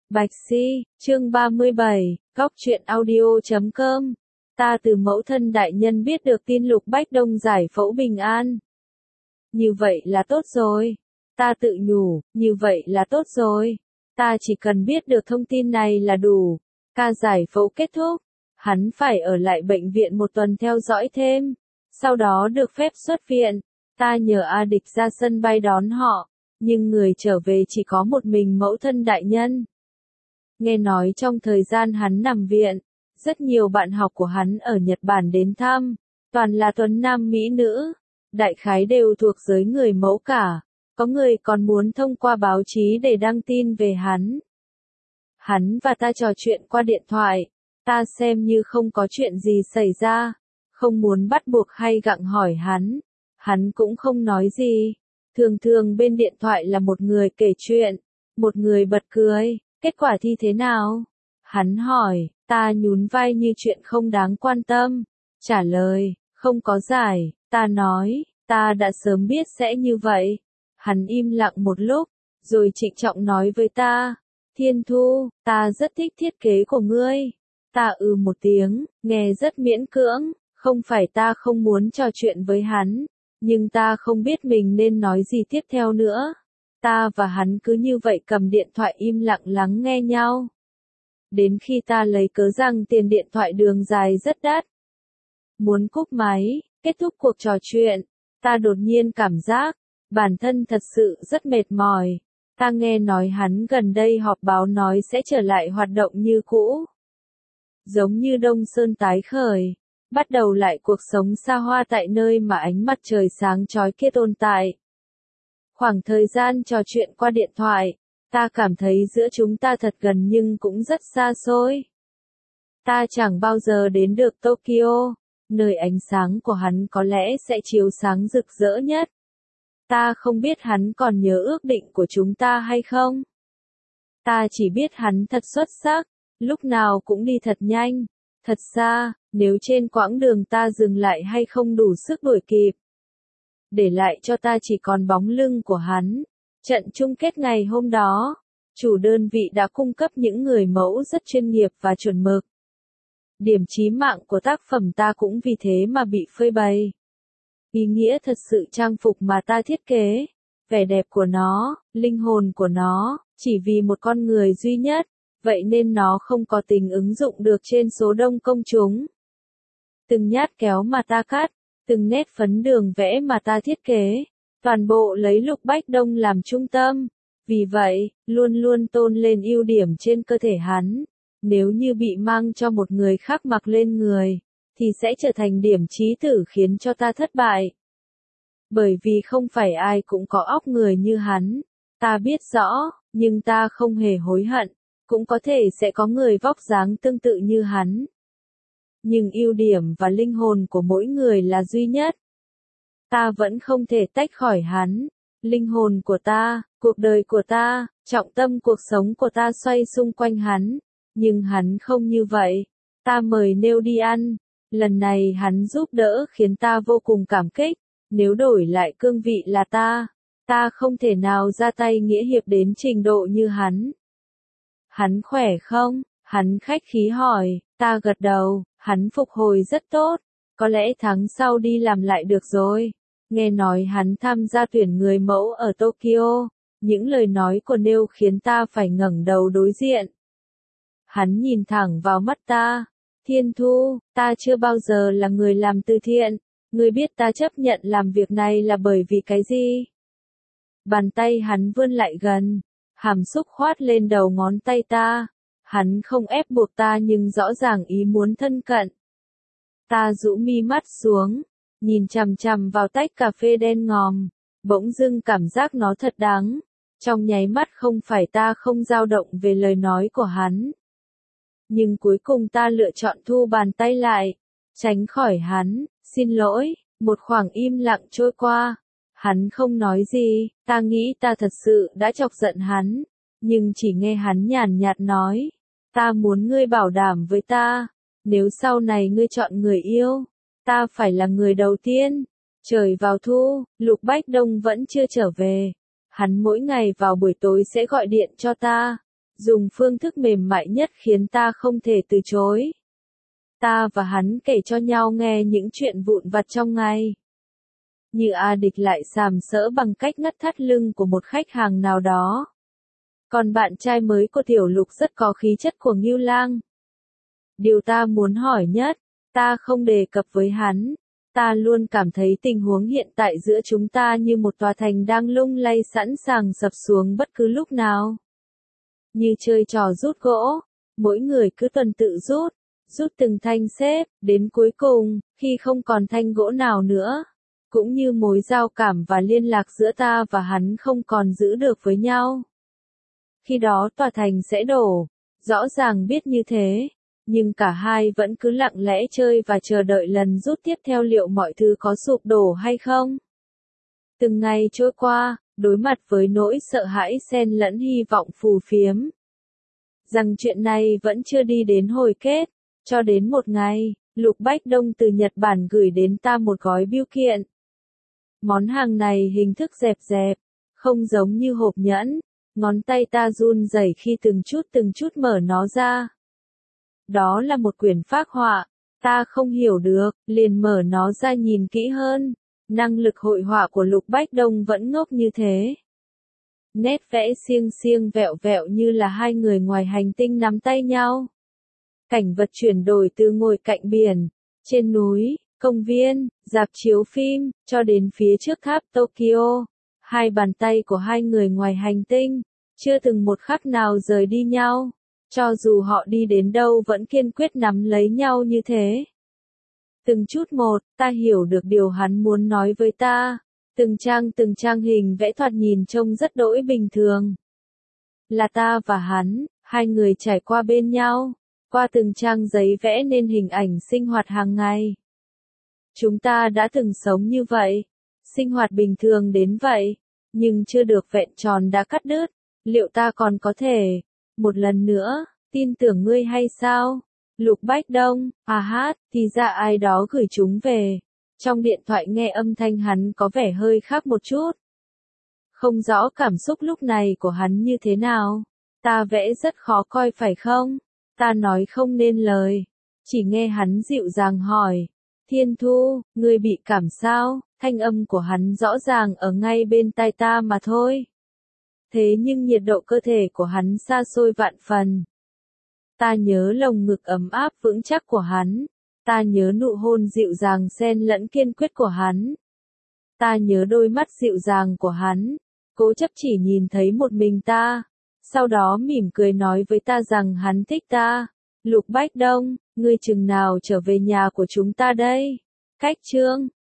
Bạch Si, chương 37, Góc truyện audio.com. Ta từ mẫu thân đại nhân biết được tin Lục Bách Đông giải phẫu bình an. Như vậy là tốt rồi. Ta tự nhủ, như vậy là tốt rồi. Ta chỉ cần biết được thông tin này là đủ. Ca giải phẫu kết thúc. Hắn phải ở lại bệnh viện một tuần theo dõi thêm. Sau đó được phép xuất viện. Ta nhờ A Địch ra sân bay đón họ. Nhưng người trở về chỉ có một mình mẫu thân đại nhân. Nghe nói trong thời gian hắn nằm viện, rất nhiều bạn học của hắn ở Nhật Bản đến thăm, toàn là tuấn nam mỹ nữ, đại khái đều thuộc giới người mẫu cả, có người còn muốn thông qua báo chí để đăng tin về hắn. Hắn và ta trò chuyện qua điện thoại, ta xem như không có chuyện gì xảy ra, không muốn bắt buộc hay gặng hỏi hắn cũng không nói gì. Thường thường bên điện thoại là một người kể chuyện, một người bật cười. Kết quả thi thế nào? Hắn hỏi, ta nhún vai như chuyện không đáng quan tâm. Trả lời, không có giải. Ta nói, ta đã sớm biết sẽ như vậy. Hắn im lặng một lúc, rồi trịnh trọng nói với ta, Thiên Thu, ta rất thích thiết kế của ngươi. Ta một tiếng, nghe rất miễn cưỡng, không phải ta không muốn trò chuyện với hắn, nhưng ta không biết mình nên nói gì tiếp theo nữa. Ta và hắn cứ như vậy cầm điện thoại im lặng lắng nghe nhau. Đến khi ta lấy cớ rằng tiền điện thoại đường dài rất đắt. Muốn cúp máy, kết thúc cuộc trò chuyện, ta đột nhiên cảm giác, bản thân thật sự rất mệt mỏi. Ta nghe nói hắn gần đây họp báo nói sẽ trở lại hoạt động như cũ. Giống như Đông Sơn tái khởi, bắt đầu lại cuộc sống xa hoa tại nơi mà ánh mặt trời sáng chói kia tồn tại. Khoảng thời gian trò chuyện qua điện thoại, ta cảm thấy giữa chúng ta thật gần nhưng cũng rất xa xôi. Ta chẳng bao giờ đến được Tokyo, nơi ánh sáng của hắn có lẽ sẽ chiếu sáng rực rỡ nhất. Ta không biết hắn còn nhớ ước định của chúng ta hay không. Ta chỉ biết hắn thật xuất sắc, lúc nào cũng đi thật nhanh, thật xa, nếu trên quãng đường ta dừng lại hay không đủ sức đuổi kịp. Để lại cho ta chỉ còn bóng lưng của hắn. Trận chung kết ngày hôm đó, chủ đơn vị đã cung cấp những người mẫu rất chuyên nghiệp và chuẩn mực. Điểm chí mạng của tác phẩm ta cũng vì thế mà bị phơi bày. Ý nghĩa thật sự trang phục mà ta thiết kế, vẻ đẹp của nó, linh hồn của nó, chỉ vì một con người duy nhất, vậy nên nó không có tính ứng dụng được trên số đông công chúng. Từng nhát kéo mà ta cắt, từng nét phấn đường vẽ mà ta thiết kế, toàn bộ lấy Lục Bách Đông làm trung tâm. Vì vậy, luôn luôn tôn lên ưu điểm trên cơ thể hắn. Nếu như bị mang cho một người khác mặc lên người, thì sẽ trở thành điểm chí tử khiến cho ta thất bại. Bởi vì không phải ai cũng có óc người như hắn. Ta biết rõ, nhưng ta không hề hối hận. Cũng có thể sẽ có người vóc dáng tương tự như hắn. Nhưng ưu điểm và linh hồn của mỗi người là duy nhất. Ta vẫn không thể tách khỏi hắn. Linh hồn của ta, cuộc đời của ta, trọng tâm cuộc sống của ta xoay xung quanh hắn. Nhưng hắn không như vậy. Ta mời Nêu đi ăn. Lần này hắn giúp đỡ khiến ta vô cùng cảm kích. Nếu đổi lại cương vị là ta không thể nào ra tay nghĩa hiệp đến trình độ như hắn. Hắn khỏe không? Hắn khách khí hỏi. Ta gật đầu. Hắn phục hồi rất tốt, có lẽ tháng sau đi làm lại được rồi. Nghe nói hắn tham gia tuyển người mẫu ở Tokyo, những lời nói của Nêu khiến ta phải ngẩng đầu đối diện. Hắn nhìn thẳng vào mắt ta, Thiên Thu, ta chưa bao giờ là người làm từ thiện, ngươi biết ta chấp nhận làm việc này là bởi vì cái gì? Bàn tay hắn vươn lại gần, hàm xúc khoát lên đầu ngón tay ta. Hắn không ép buộc ta nhưng rõ ràng ý muốn thân cận. Ta rũ mi mắt xuống, nhìn chằm chằm vào tách cà phê đen ngòm, bỗng dưng cảm giác nó thật đắng. Trong nháy mắt không phải ta không dao động về lời nói của hắn. Nhưng cuối cùng ta lựa chọn thu bàn tay lại, tránh khỏi hắn, xin lỗi, một khoảng im lặng trôi qua. Hắn không nói gì, ta nghĩ ta thật sự đã chọc giận hắn, nhưng chỉ nghe hắn nhàn nhạt nói. Ta muốn ngươi bảo đảm với ta, nếu sau này ngươi chọn người yêu, ta phải là người đầu tiên. Trời vào thu, Lục Bách Đông vẫn chưa trở về. Hắn mỗi ngày vào buổi tối sẽ gọi điện cho ta, dùng phương thức mềm mại nhất khiến ta không thể từ chối. Ta và hắn kể cho nhau nghe những chuyện vụn vặt trong ngày. Như A Địch lại sàm sỡ bằng cách ngắt thắt lưng của một khách hàng nào đó. Còn bạn trai mới của Tiểu Lục rất có khí chất của Ngưu Lang. Điều ta muốn hỏi nhất, ta không đề cập với hắn. Ta luôn cảm thấy tình huống hiện tại giữa chúng ta như một tòa thành đang lung lay sẵn sàng sập xuống bất cứ lúc nào. Như chơi trò rút gỗ, mỗi người cứ tuần tự rút từng thanh xếp, đến cuối cùng, khi không còn thanh gỗ nào nữa, cũng như mối giao cảm và liên lạc giữa ta và hắn không còn giữ được với nhau. Khi đó tòa thành sẽ đổ, rõ ràng biết như thế, nhưng cả hai vẫn cứ lặng lẽ chơi và chờ đợi lần rút tiếp theo liệu mọi thứ có sụp đổ hay không. Từng ngày trôi qua, đối mặt với nỗi sợ hãi xen lẫn hy vọng phù phiếm. Rằng chuyện này vẫn chưa đi đến hồi kết, cho đến một ngày, Lục Bách Đông từ Nhật Bản gửi đến ta một gói bưu kiện. Món hàng này hình thức dẹp dẹp, không giống như hộp nhẫn, ngón tay ta run rẩy khi từng chút mở nó ra. Đó là một quyển phác họa, ta không hiểu được, liền mở nó ra nhìn kỹ hơn. Năng lực hội họa của Lục Bách Đông vẫn ngốc như thế. Nét vẽ xiêng xiêng vẹo vẹo như là hai người ngoài hành tinh nắm tay nhau. Cảnh vật chuyển đổi từ ngồi cạnh biển, trên núi, công viên, rạp chiếu phim, cho đến phía trước tháp Tokyo. Hai bàn tay của hai người ngoài hành tinh, chưa từng một khắc nào rời đi nhau. Cho dù họ đi đến đâu vẫn kiên quyết nắm lấy nhau như thế. Từng chút một, ta hiểu được điều hắn muốn nói với ta. Từng trang hình vẽ thoạt nhìn trông rất đỗi bình thường. Là ta và hắn, hai người trải qua bên nhau, qua từng trang giấy vẽ nên hình ảnh sinh hoạt hàng ngày. Chúng ta đã từng sống như vậy, sinh hoạt bình thường đến vậy, nhưng chưa được vẹn tròn đã cắt đứt. Liệu ta còn có thể, một lần nữa, tin tưởng ngươi hay sao? Lục Bách Đông, thì ra ai đó gửi chúng về. Trong điện thoại nghe âm thanh hắn có vẻ hơi khác một chút. Không rõ cảm xúc lúc này của hắn như thế nào. Ta vẽ rất khó coi phải không? Ta nói không nên lời. Chỉ nghe hắn dịu dàng hỏi. Thiên Thu, ngươi bị cảm sao? Thanh âm của hắn rõ ràng ở ngay bên tai ta mà thôi. Thế nhưng nhiệt độ cơ thể của hắn xa xôi vạn phần. Ta nhớ lồng ngực ấm áp vững chắc của hắn. Ta nhớ nụ hôn dịu dàng xen lẫn kiên quyết của hắn. Ta nhớ đôi mắt dịu dàng của hắn, cố chấp chỉ nhìn thấy một mình ta. Sau đó mỉm cười nói với ta rằng hắn thích ta. Lục Bách Đông, ngươi chừng nào trở về nhà của chúng ta đây? Cách chương